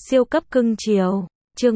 Siêu cấp cưng chiều. Chương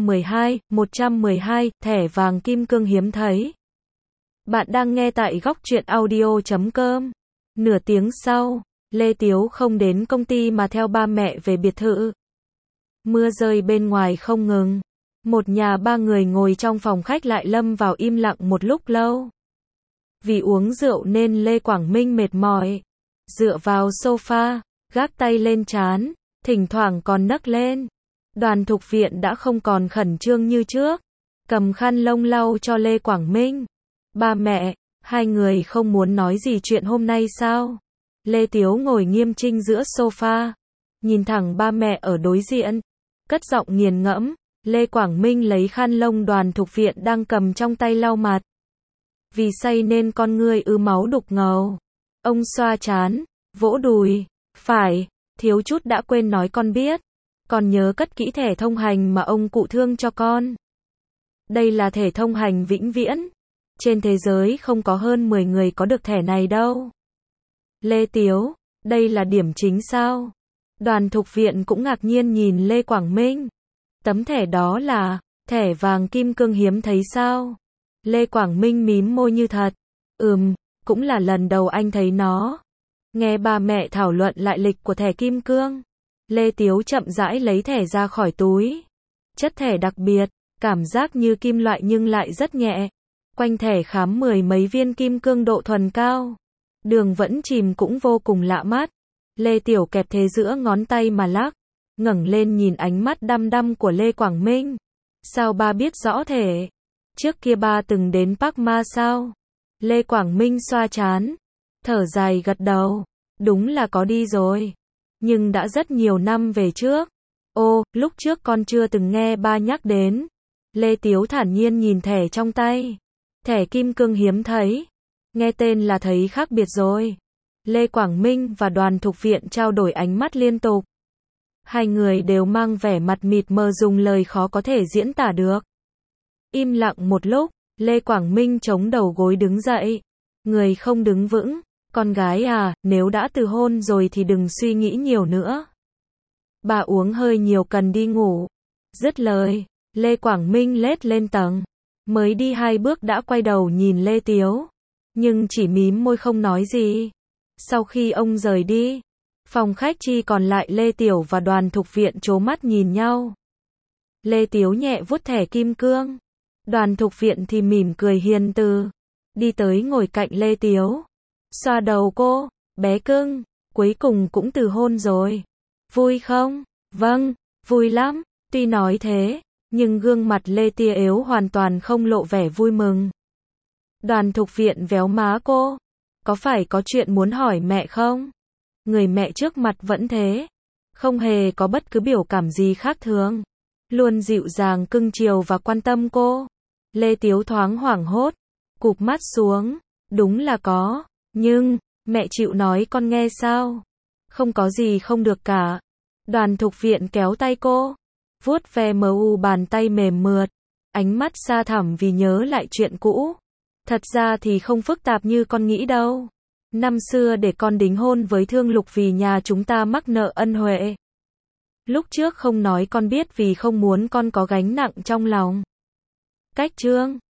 112, thẻ vàng kim cương hiếm thấy. Bạn đang nghe tại góc truyện audio.com. Nửa tiếng sau, Lê Tiếu không đến công ty mà theo ba mẹ về biệt thự. Mưa rơi bên ngoài không ngừng. Một nhà ba người ngồi trong phòng khách lại lâm vào im lặng một lúc lâu. Vì uống rượu nên Lê Quảng Minh mệt mỏi, dựa vào sofa, gác tay lên trán, thỉnh thoảng còn nấc lên. Đoàn Thục Viện đã không còn khẩn trương như trước, cầm khăn lông lau cho Lê Quảng Minh. Ba mẹ, hai người không muốn nói gì chuyện hôm nay sao? Lê Tiếu ngồi nghiêm chỉnh giữa sofa, nhìn thẳng ba mẹ ở đối diện, cất giọng nghiền ngẫm. Lê Quảng Minh lấy khăn lông Đoàn Thục Viện đang cầm trong tay lau mặt. Vì say nên con ngươi ứ máu đục ngầu. Ông xoa trán, vỗ đùi. Phải, thiếu chút đã quên nói con biết. Con nhớ cất kỹ thẻ thông hành mà ông cụ thương cho con. Đây là thẻ thông hành vĩnh viễn. Trên thế giới không có hơn 10 người có được thẻ này đâu. Lê Tiếu, đây là điểm chính sao? Đoàn Thục Viện cũng ngạc nhiên nhìn Lê Quảng Minh. Tấm thẻ đó là thẻ vàng kim cương hiếm thấy sao? Lê Quảng Minh mím môi như thật. Cũng là lần đầu anh thấy nó. Nghe ba mẹ thảo luận lại lịch của thẻ kim cương, Lê Tiếu chậm rãi lấy thẻ ra khỏi túi. Chất thẻ đặc biệt, cảm giác như kim loại nhưng lại rất nhẹ. Quanh thẻ khám 10 mấy viên kim cương độ thuần cao. Đường vẫn chìm cũng vô cùng lạ mắt. Lê Tiểu kẹp thế giữa ngón tay mà lắc, ngẩng lên nhìn ánh mắt đăm đăm của Lê Quảng Minh. Sao ba biết rõ thẻ? Trước kia ba từng đến Park Ma sao? Lê Quảng Minh xoa trán, thở dài gật đầu. Đúng là có đi rồi. Nhưng đã rất nhiều năm về trước. Ô, lúc trước con chưa từng nghe ba nhắc đến. Lê Tiếu thản nhiên nhìn thẻ trong tay. Thẻ kim cương hiếm thấy. Nghe tên là thấy khác biệt rồi. Lê Quảng Minh và Đoàn Thục Viện trao đổi ánh mắt liên tục. Hai người đều mang vẻ mặt mịt mờ dùng lời khó có thể diễn tả được. Im lặng một lúc, Lê Quảng Minh chống đầu gối đứng dậy. Người không đứng vững. Con gái à, nếu đã từ hôn rồi thì đừng suy nghĩ nhiều nữa. Bà uống hơi nhiều cần đi ngủ. Dứt lời, Lê Quảng Minh lết lên tầng. Mới đi 2 bước đã quay đầu nhìn Lê Tiếu. Nhưng chỉ mím môi không nói gì. Sau khi ông rời đi, phòng khách chỉ còn lại Lê Tiểu và Đoàn Thục Viện trố mắt nhìn nhau. Lê Tiếu nhẹ vuốt thẻ kim cương. Đoàn Thục Viện thì mỉm cười hiền từ. Đi tới ngồi cạnh Lê Tiếu. Xoa đầu cô, bé cưng, cuối cùng cũng từ hôn rồi. Vui không? Vâng, vui lắm. Tuy nói thế, nhưng gương mặt Lê Tia yếu hoàn toàn không lộ vẻ vui mừng. Đoàn Thục Viện véo má cô. Có phải có chuyện muốn hỏi mẹ không? Người mẹ trước mặt vẫn thế. Không hề có bất cứ biểu cảm gì khác thường. Luôn dịu dàng cưng chiều và quan tâm cô. Lê Tiếu thoáng hoảng hốt, cụp mắt xuống. Đúng là có. Nhưng, mẹ chịu nói con nghe sao? Không có gì không được cả. Đoàn Thục Viện kéo tay cô, vuốt ve bàn tay mềm mượt, ánh mắt xa thẳm vì nhớ lại chuyện cũ. Thật ra thì không phức tạp như con nghĩ đâu. Năm xưa để con đính hôn với Thương Lục vì nhà chúng ta mắc nợ ân huệ. Lúc trước không nói con biết vì không muốn con có gánh nặng trong lòng. Cách chương